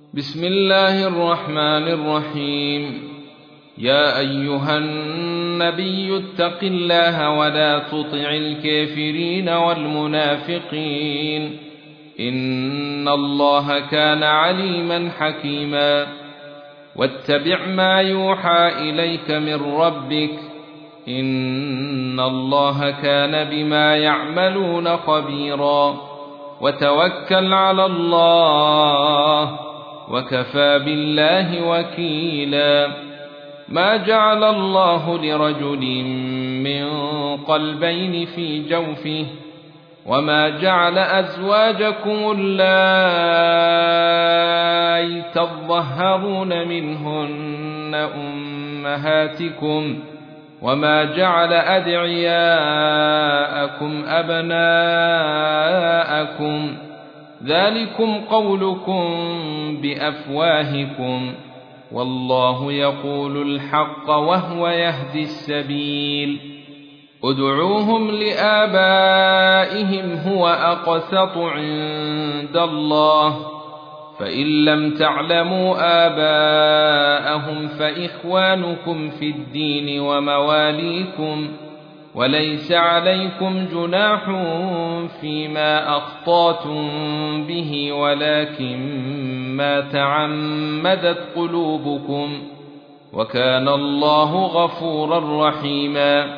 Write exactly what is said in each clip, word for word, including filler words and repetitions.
بسم الله الرحمن الرحيم. يا أيها النبي اتق الله ولا تطع الكافرين والمنافقين إن الله كان عليما حكيما. واتبع ما يوحى إليك من ربك إن الله كان بما يعملون خبيرا. وتوكل على الله وكفى بالله وكيلا. ما جعل الله لرجل من قلبين في جوفه وما جعل أزواجكم اللائي تظهرون منهن أمهاتكم وما جعل أدعياءكم أبناءكم ذلكم قولكم بأفواهكم والله يقول الحق وهو يهدي السبيل. ادعوهم لآبائهم هو أقسط عند الله فإن لم تعلموا آباءهم فإخوانكم في الدين ومواليكم وليس عليكم جناح فيما أخطأتم به ولكن ما تعمدت قلوبكم وكان الله غفورا رحيما.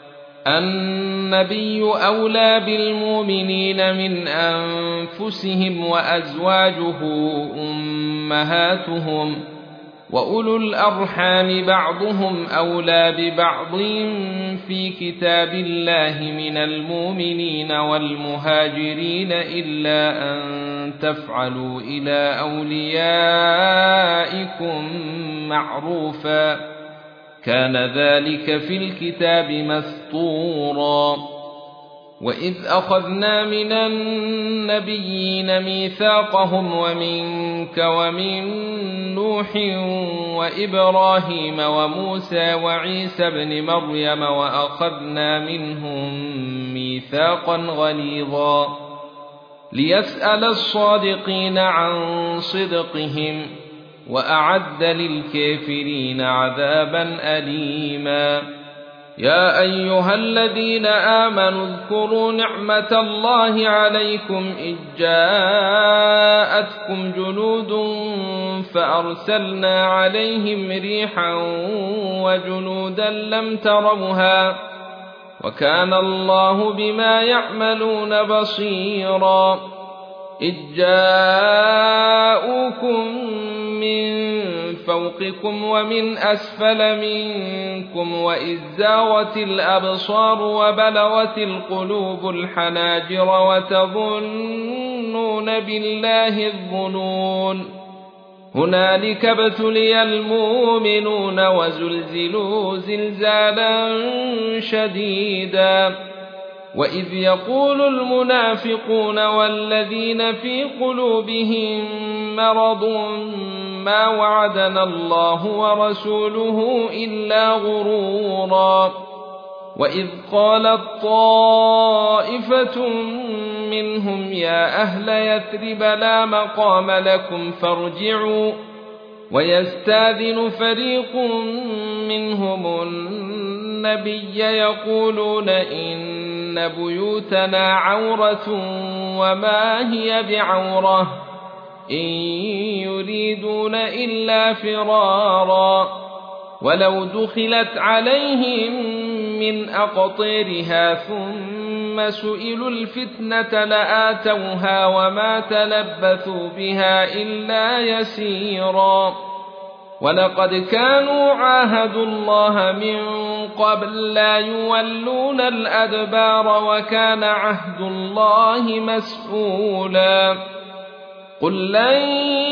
النبي أولى بالمؤمنين من أنفسهم وأزواجه أمهاتهم وأولو الأرحام بعضهم أولى ببعض في كتاب الله من المؤمنين والمهاجرين إلا أن تفعلوا إلى أوليائكم معروفا كان ذلك في الكتاب مسطورا. وإذ أخذنا من النبيين ميثاقهم ومنك ومن نوح وإبراهيم وموسى وعيسى بن مريم وأخذنا منهم ميثاقا غليظا ليسأل الصادقين عن صدقهم وأعد للكافرين عذابا أليما. يا أيها الذين آمنوا اذكروا نعمة الله عليكم إذ جاءتكم جنود فأرسلنا عليهم ريحا وجنودا لم تروها وكان الله بما يعملون بصيرا. إذ جاءوكم من فوقكم ومن أسفل منكم وإذ زاغت الأبصار وبلغت القلوب الحناجر وتظنون بالله الظنون. هنالك ابتلي المؤمنون وزلزلوا زلزالا شديدا. وإذ يقول المنافقون والذين في قلوبهم مرض ما وعدنا الله ورسوله إلا غرورا. وإذ قالت طائفة منهم يا أهل يثرب لا مقام لكم فارجعوا ويستاذن فريق منهم النبي يقولون إن بيوتنا عورة وما هي بعورة إن يريدون إلا فرارا. ولو دخلت عليهم من أقطيرها ثم سئلوا الفتنة لآتوها وما تلبثوا بها إلا يسيرا. ولقد كانوا عاهدوا الله من قبل لا يولون الأدبار وكان عهد الله مسئولا. قل لن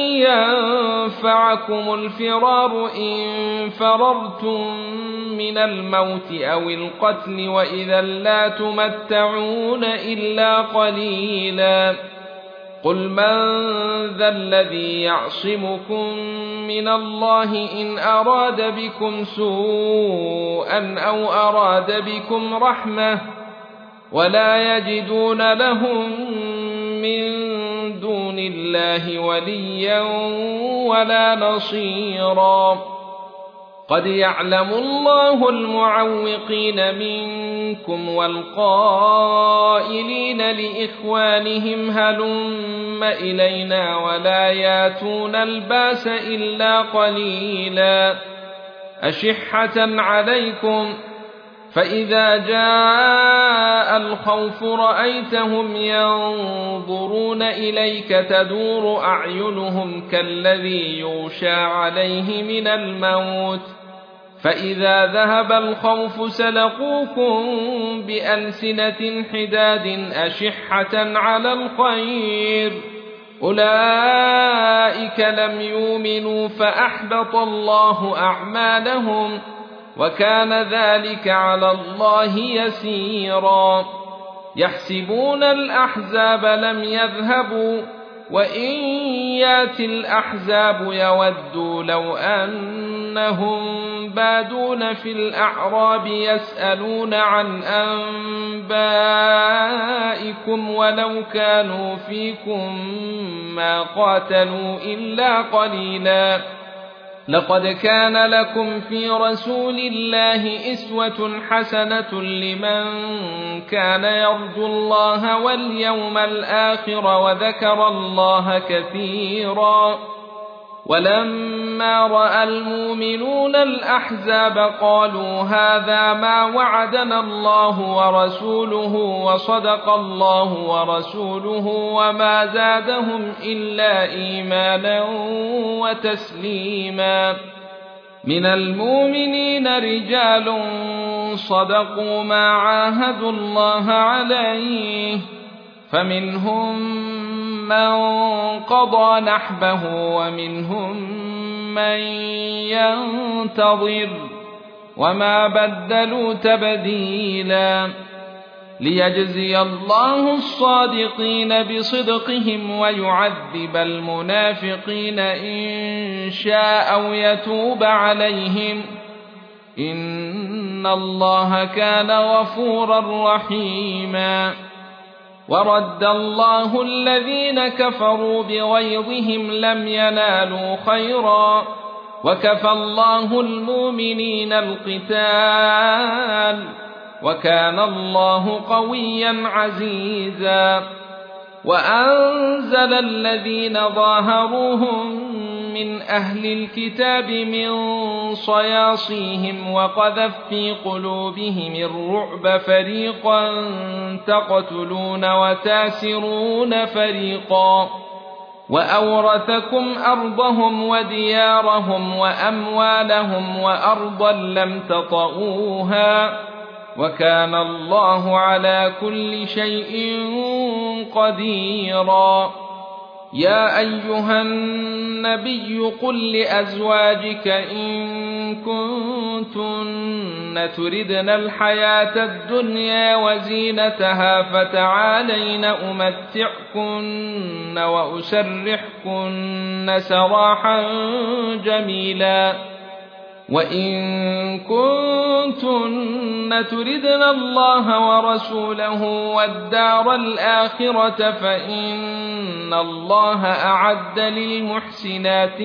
ينفعكم الفرار إن فررتم من الموت أو القتل وإذا لا تمتعون إلا قليلا. قل من ذا الذي يعصمكم من الله إن أراد بكم سوءا أو أراد بكم رحمة ولا يجدون لهم من دون الله وليا ولا نصيرا. قد يعلم الله المعوقين منكم والقائلين لإخوانهم هلم إلينا ولا ياتون الباس إلا قليلا أشحة عليكم فإذا جاء الخوف رأيتهم ينظرون إليك تدور أعينهم كالذي يغشى عليه من الموت فإذا ذهب الخوف سلقوكم بألسنة حداد أشحة على الخير أولئك لم يؤمنوا فأحبط الله أعمالهم وكان ذلك على الله يسيرا. يحسبون الأحزاب لم يذهبوا وإن يات الأحزاب يودوا لو أنهم بادون في الأعراب يسألون عن أنبائكم ولو كانوا فيكم ما قاتلوا إلا قليلا. لقد كان لكم في رسول الله أسوة حسنة لمن كان يرجو الله واليوم الآخر وذكر الله كثيرا. ولما رأى المؤمنون الأحزاب قالوا هذا ما وعدنا الله ورسوله وصدق الله ورسوله وما زادهم إلا إيمانا وتسليما. من المؤمنين رجال صدقوا ما عاهدوا الله عليه فمنهم من قضى نحبه ومنهم من ينتظر وما بدلوا تبديلا. ليجزي الله الصادقين بصدقهم ويعذب المنافقين إن شاء أو يتوب عليهم إن الله كان غفورا رحيما. ورد الله الذين كفروا بغيظهم لم ينالوا خيرا وكفى الله المؤمنين القتال وكان الله قويا عزيزا. وأنزل الذين ظاهروهم من أهل الكتاب من صياصيهم وقذف في قلوبهم الرعب فريقا تقتلون وتاسرون فريقا وأورثكم أرضهم وديارهم وأموالهم وأرضا لم تطئوها وكان الله على كل شيء قديرا. يا أيها النبي قل لأزواجك إن كنتن تردن الحياة الدنيا وزينتها فتعالين أمتعكن وأسرحكن سراحا جميلا. وإن كنتن تردن الله ورسوله والدار الآخرة فإن الله أعد للمحسنات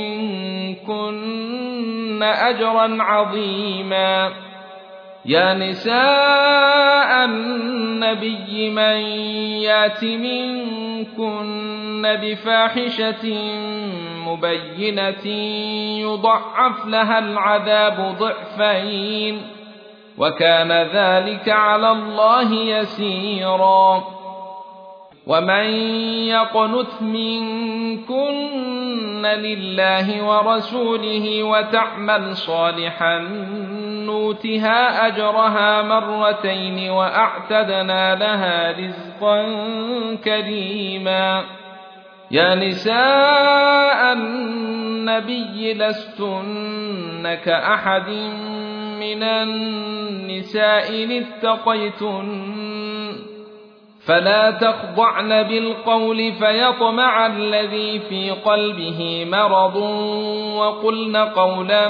منكن أجرا عظيما. يا نساء النبي من يات منكن بفاحشة مبينة يضعف لها العذاب ضعفين وكان ذلك على الله يسيرا. ومن يقنت منكن لله ورسوله وتعمل صالحا نؤتها أجرها مرتين وأعتدنا لها رزقا كريما. يا نساء النبي لستن كأحد من النساء إن اتقيتن فلا تخضعن بالقول فيطمع الذي في قلبه مرض وقلن قولا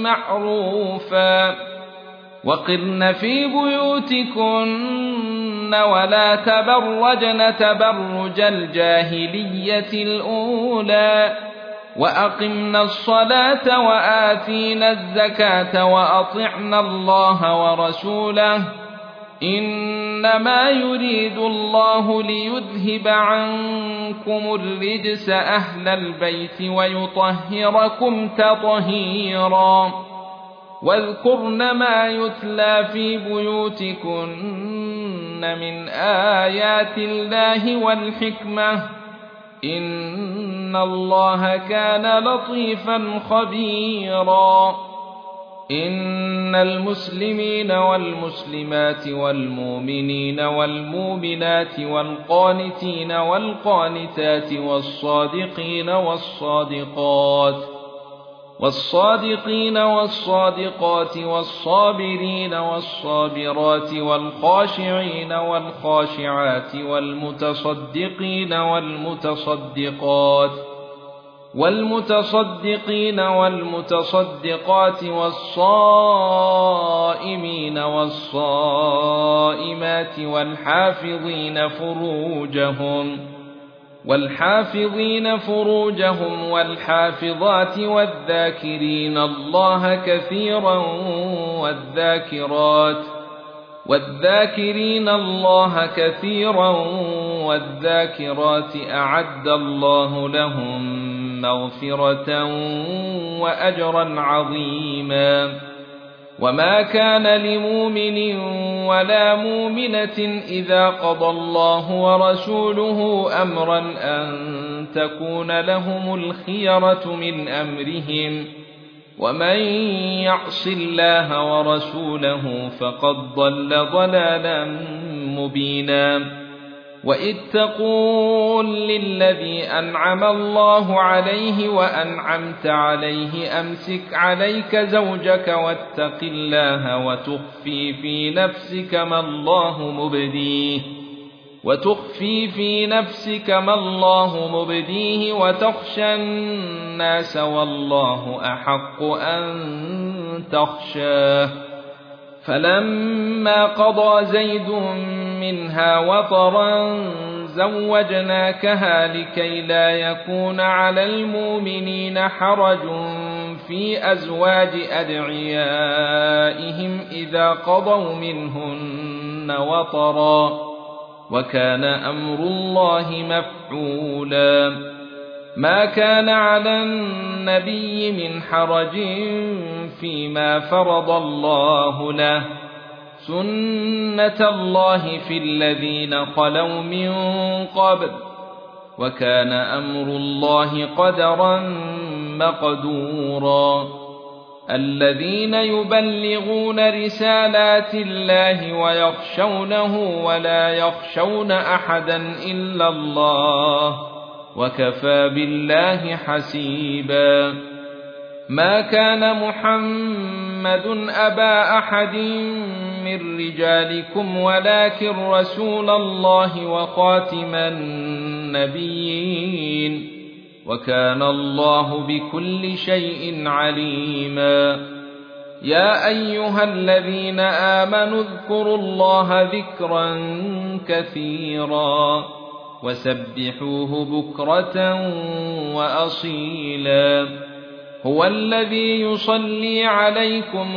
معروفا. وقرن في بيوتكن ولا تبرجن تبرج الجاهلية الأولى وأقمنا الصلاة وآتينا الزكاة وأطعنا الله ورسوله إنما يريد الله ليذهب عنكم الرجس أهل البيت ويطهركم تطهيرا واذكرن ما يتلى في بيوتكن من آيات الله والحكمة إن الله كان لطيفا خبيرا إن المسلمين والمسلمات والمؤمنين والمؤمنات والقانتين والقانتات والصادقين والصادقات والصادقين والصادقات والصابرين والصابرات والخاشعين والخاشعات والمتصدقين والمتصدقات والمتصدقين والمتصدقات والصائمين والصائمات والحافظين فروجهم والحافظين فروجهم والحافظات والذاكرين الله كثيرا والذاكرات والذاكرين الله كثيرا والذاكرات أعد الله لهم مغفرة وأجرا عظيما وما كان لمؤمن ولا مؤمنة إذا قضى الله ورسوله أمرا أن تكون لهم الخيرة من أمرهم ومن يعص الله ورسوله فقد ضل ضلالا مبينا وإذ تقول للذي أنعم الله عليه وأنعمت عليه أمسك عليك زوجك واتق الله وتخفي في نفسك ما الله مبديه وتخفي في نفسك ما الله مبديه وتخشى الناس والله أحق أن تخشاه فلما قضى زيد منها وطرا زوجناكها لكي لا يكون على المؤمنين حرج في أزواج أدعيائهم إذا قضوا منهن وطرا وكان أمر الله مفعولا ما كان على النبي من حرج فيما فرض الله له سنة الله في الذين خلوا من قبل وكان أمر الله قدرا مقدورا الذين يبلغون رسالات الله ويخشونه ولا يخشون أحدا إلا الله وكفى بالله حسيبا ما كان محمد أبا أحد من رجالكم ولكن رسول الله وخاتم النبيين وكان الله بكل شيء عليما يا أيها الذين آمنوا اذكروا الله ذكرا كثيرا وسبحوه بكرة وأصيلا هو الذي يصلي عليكم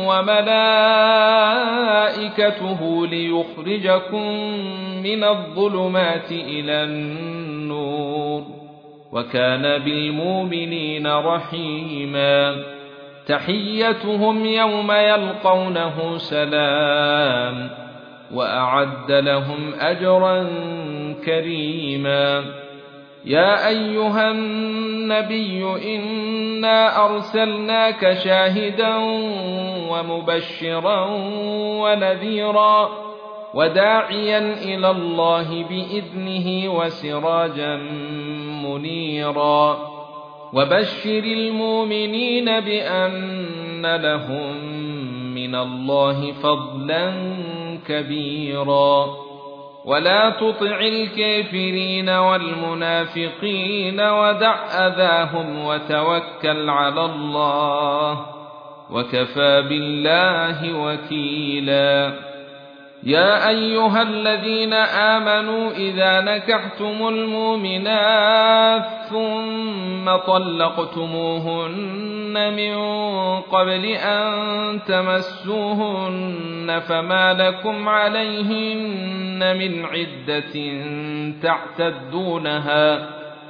وملائكته ليخرجكم من الظلمات إلى النور وكان بالمؤمنين رحيما تحيتهم يوم يلقونه سلام وأعد لهم أجرا كريما يا أيها النبي إنا أرسلناك شاهدا ومبشرا ونذيرا وداعيا إلى الله بإذنه وسراجا منيرا وبشر المؤمنين بأن لهم من الله فضلا كبيرا ولا تطع الكافرين والمنافقين ودع أذاهم وتوكل على الله وكفى بالله وكيلا يا أيها الذين آمنوا إذا نكحتم المؤمنات ثم طلقتموهن من قبل أن تمسوهن فما لكم عليهن من عدة تعتدونها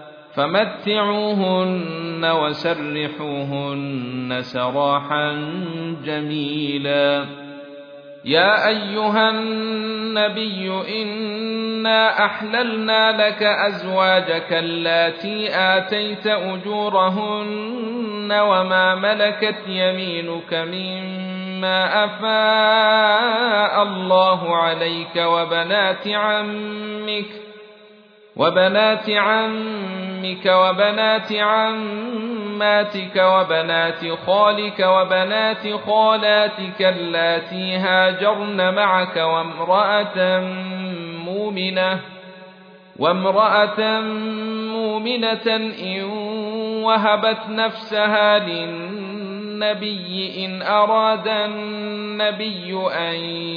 فمتعوهن وسرحوهن سراحا جميلا. يا أيها النبي إنا أحللنا لك أزواجك اللاتي آتيت أجورهن وما ملكت يمينك مما أفاء الله عليك وبنات عمك وبنات عمك وبنات عماتك وبنات خالك وبنات خالاتك اللاتي هاجرن معك وامرأة مؤمنة وامرأة مؤمنة إن وهبت نفسها للنبي إن أراد النبي أن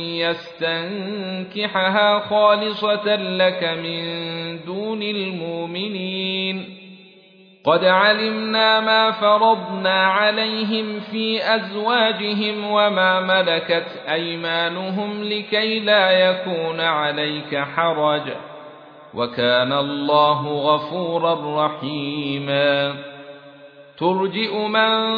يستنكحها خالصة لك من دون المؤمنين. قد علمنا ما فرضنا عليهم في أزواجهم وما ملكت أيمانهم لكي لا يكون عليك حرج وكان الله غفورا رحيما. ترجئ من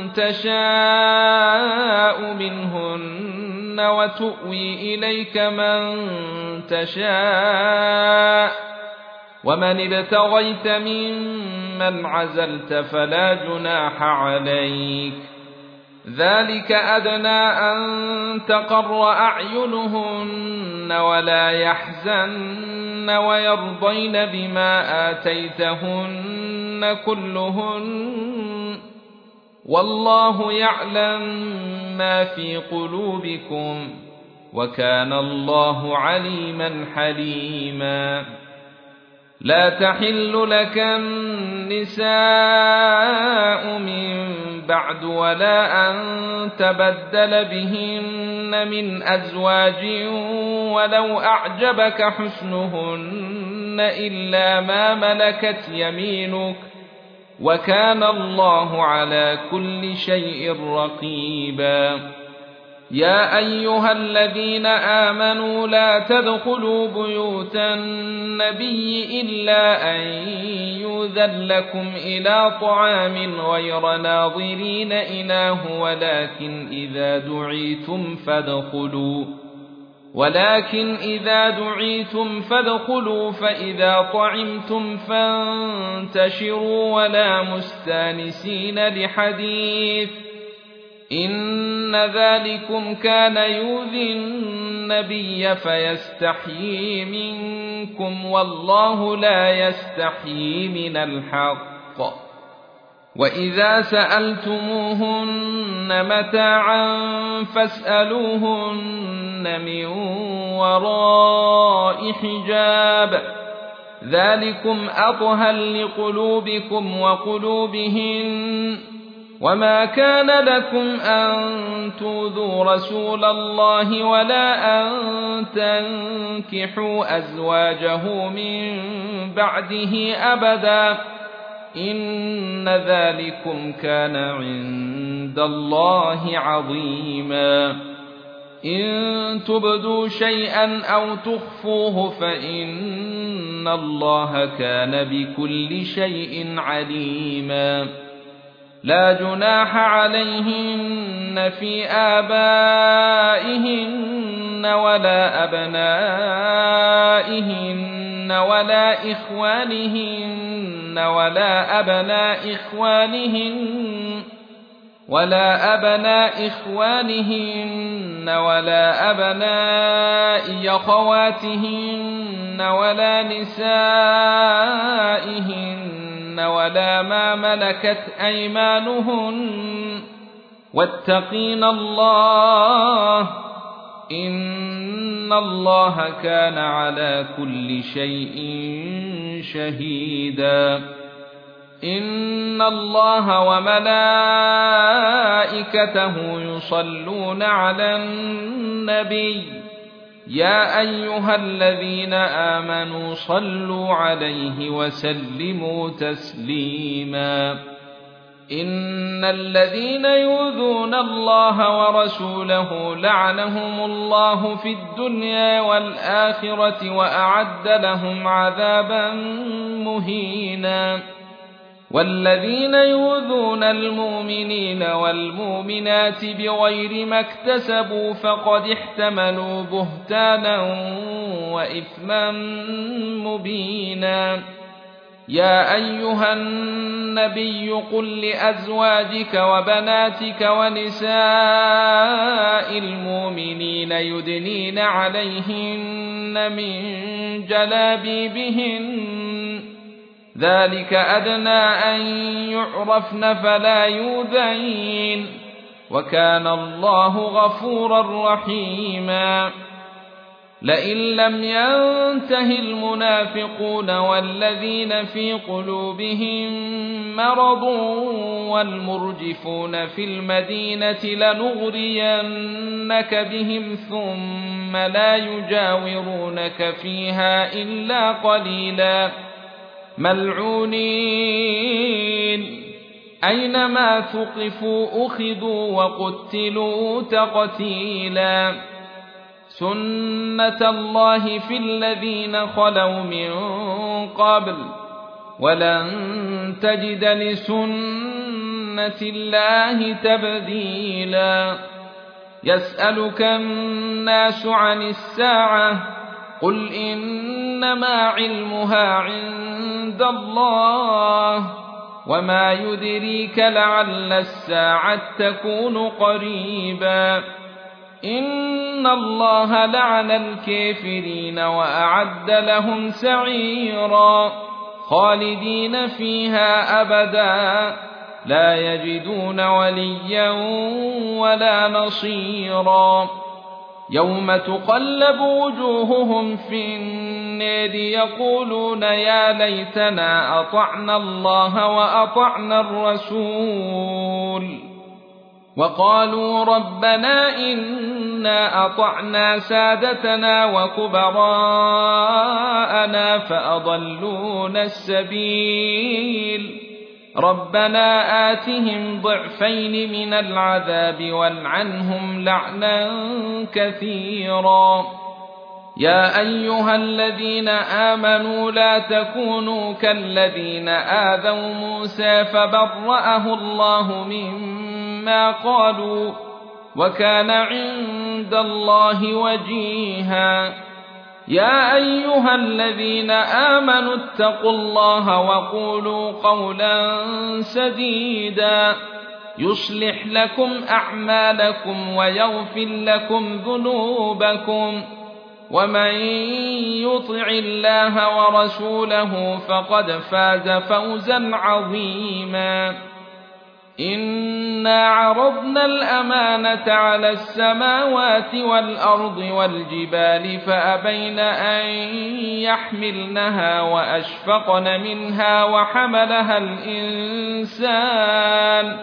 تشاء منهن وتؤوي إليك من تشاء ومن ابتغيت ممن عزلت فلا جناح عليك ذلك أدنى أن تقر أعينهن ولا يحزن ويرضين بما آتيتهن كلهن والله يعلم ما في قلوبكم وكان الله عليما حليما. لا تحل لك النساء من بعد ولا أن تبدل بهن من أزواج ولو أعجبك حسنهن إلا ما ملكت يمينك وكان الله على كل شيء رقيبا. يا أيها الذين آمنوا لا تدخلوا بيوت النبي إلا أن يؤذن لكم إلى طعام غير ناظرين إناه ولكن إذا دعيتم فادخلوا ولكن إذا دعيتم فادخلوا فإذا طعمتم فانتشروا ولا مستانسين لحديث إن ذلكم كان يؤذي النبي فيستحيي منكم والله لا يستحيي من الحق. وإذا سألتموهن متاعا فاسألوهن من وراء حجاب ذلكم أطهر لقلوبكم وقلوبهن وما كان لكم أن تؤذوا رسول الله ولا أن تنكحوا أزواجه من بعده أبدا إن ذلكم كان عند الله عظيما. إن تبدوا شيئا أو تخفوه فإن الله كان بكل شيء عليما. لا جناح عليهن في آبائهن ولا أبنائهن ولا إخوانهن ولا أبناء إخوانهن ولا أبناء إخوانهن ولا أبناء أخواتهن ولا نسائهن ولا ما ملكت أيمانهن واتقين الله إن الله كان على كل شيء شهيدا. إن الله وملائكته يصلون على النبي يا أيها الذين آمنوا صلوا عليه وسلموا تسليما إن الذين يؤذون الله ورسوله لعنهم الله في الدنيا والآخرة وأعد لهم عذابا مهينا والذين يؤذون المؤمنين والمؤمنات بغير ما اكتسبوا فقد احتملوا بهتانا وإثما مبينا يا أيها النبي قل لأزواجك وبناتك ونساء المؤمنين يدنين عليهن من جلابيبهن ذلك أدنى أن يعرفن فلا يؤذين وكان الله غفورا رحيما لئن لم ينته المنافقون والذين في قلوبهم مرض والمرجفون في المدينة لنغرينك بهم ثم لا يجاورونك فيها إلا قليلا ملعونين أينما ثقفوا أخذوا وقتلوا تقتيلا سنة الله في الذين خلوا من قبل ولن تجد لسنة الله تبديلا يسألك الناس عن الساعة قل إنما علمها عند الله وما يدريك لعل الساعة تكون قريبا إن الله لعن الكافرين وأعد لهم سعيرا خالدين فيها أبدا لا يجدون وليا ولا نصيرا يوم تقلب وجوههم في النار يقولون يا ليتنا أطعنا الله وأطعنا الرسول وقالوا ربنا إنا أطعنا سادتنا وكبراءنا فأضلونا السبيل ربنا آتهم ضعفين من العذاب والعنهم لعنا كثيرا يا أيها الذين آمنوا لا تكونوا كالذين آذوا موسى فبرأه الله مما قالوا وكان عند الله وجيها يا أيها الذين آمنوا اتقوا الله وقولوا قولا سديدا يصلح لكم أعمالكم ويغفر لكم ذنوبكم ومن يطع الله ورسوله فقد فاز فوزا عظيما إنا عرضنا الأمانة على السماوات والأرض والجبال فأبين أن يحملنها وأشفقن منها وحملها الإنسان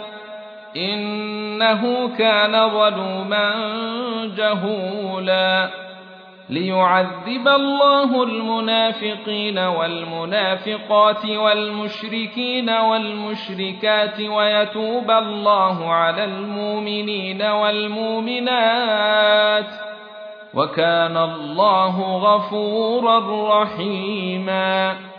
إنه كان ظلوما جهولا ليعذب الله المنافقين والمنافقات والمشركين والمشركات ويتوب الله على المؤمنين والمؤمنات وكان الله غفورا رحيما